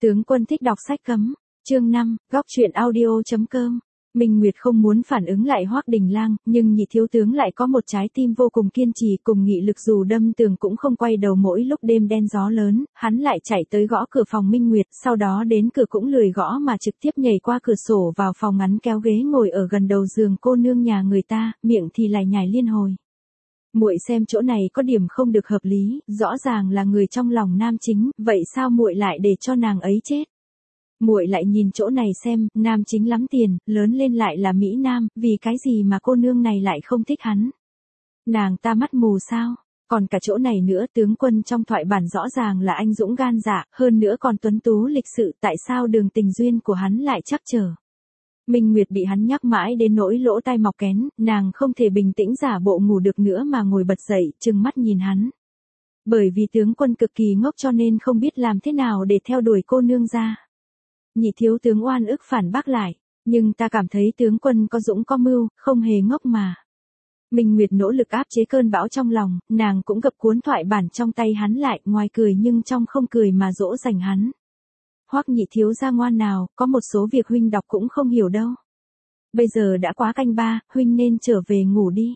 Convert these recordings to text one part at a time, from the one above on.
Tướng quân thích đọc sách cấm. Chương 5, góc truyện audio.com. Minh Nguyệt không muốn phản ứng lại Hoắc Đình Lang, nhưng nhị thiếu tướng lại có một trái tim vô cùng kiên trì cùng nghị lực, dù đâm tường cũng không quay đầu. Mỗi lúc đêm đen gió lớn, hắn lại chạy tới gõ cửa phòng Minh Nguyệt, sau đó đến cửa cũng lười gõ mà trực tiếp nhảy qua cửa sổ vào phòng ngắn, kéo ghế ngồi ở gần đầu giường cô nương nhà người ta, miệng thì lải nhải liên hồi. Muội xem chỗ này có điểm không được hợp lý, rõ ràng là người trong lòng nam chính, vậy sao muội lại để cho nàng ấy chết? Muội lại nhìn chỗ này xem, nam chính lắm tiền, lớn lên lại là mỹ nam, vì cái gì mà cô nương này lại không thích hắn? Nàng ta mắt mù sao? Còn cả chỗ này nữa, tướng quân trong thoại bản rõ ràng là anh dũng gan dạ, hơn nữa còn tuấn tú lịch sự, tại sao đường tình duyên của hắn lại trắc trở? Minh Nguyệt bị hắn nhắc mãi đến nỗi lỗ tai mọc kén, nàng không thể bình tĩnh giả bộ ngủ được nữa mà ngồi bật dậy, trừng mắt nhìn hắn. Bởi vì tướng quân cực kỳ ngốc cho nên không biết làm thế nào để theo đuổi cô nương ra. Nhị thiếu tướng oan ức phản bác lại, nhưng ta cảm thấy tướng quân có dũng có mưu, không hề ngốc mà. Minh Nguyệt nỗ lực áp chế cơn bão trong lòng, nàng cũng gập cuốn thoại bản trong tay hắn lại, ngoài cười nhưng trong không cười mà dỗ dành hắn. Hoắc nhị thiếu gia ngoan nào, có một số việc huynh đọc cũng không hiểu đâu. Bây giờ đã quá canh 3, huynh nên trở về ngủ đi.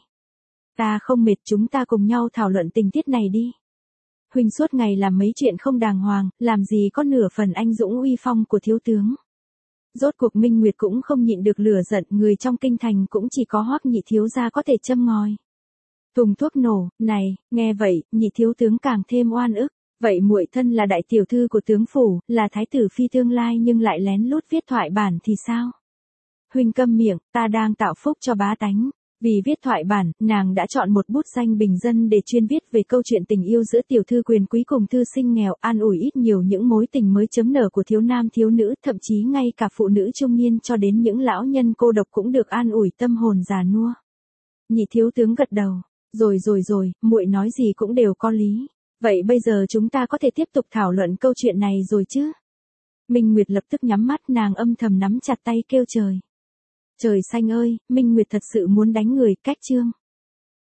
Ta không mệt, chúng ta cùng nhau thảo luận tình tiết này đi. Huynh suốt ngày làm mấy chuyện không đàng hoàng, làm gì có nửa phần anh dũng uy phong của thiếu tướng. Rốt cuộc Minh Nguyệt cũng không nhịn được lửa giận, người trong kinh thành cũng chỉ có Hoắc nhị thiếu gia có thể châm ngòi. Thùng thuốc nổ, này, nghe vậy, nhị thiếu tướng càng thêm oan ức. Vậy muội thân là đại tiểu thư của tướng phủ, là thái tử phi tương lai nhưng lại lén lút viết thoại bản thì sao? Huynh câm miệng, ta đang tạo phúc cho bá tánh. Vì viết thoại bản, nàng đã chọn một bút danh bình dân để chuyên viết về câu chuyện tình yêu giữa tiểu thư quyền quý cùng thư sinh nghèo, an ủi ít nhiều những mối tình mới chấm nở của thiếu nam thiếu nữ, thậm chí ngay cả phụ nữ trung niên cho đến những lão nhân cô độc cũng được an ủi tâm hồn già nua. Nhị thiếu tướng gật đầu, rồi, muội nói gì cũng đều có lý. Vậy bây giờ chúng ta có thể tiếp tục thảo luận câu chuyện này rồi chứ? Minh Nguyệt lập tức nhắm mắt, nàng âm thầm nắm chặt tay kêu trời. Trời xanh ơi, Minh Nguyệt thật sự muốn đánh người, cách chương.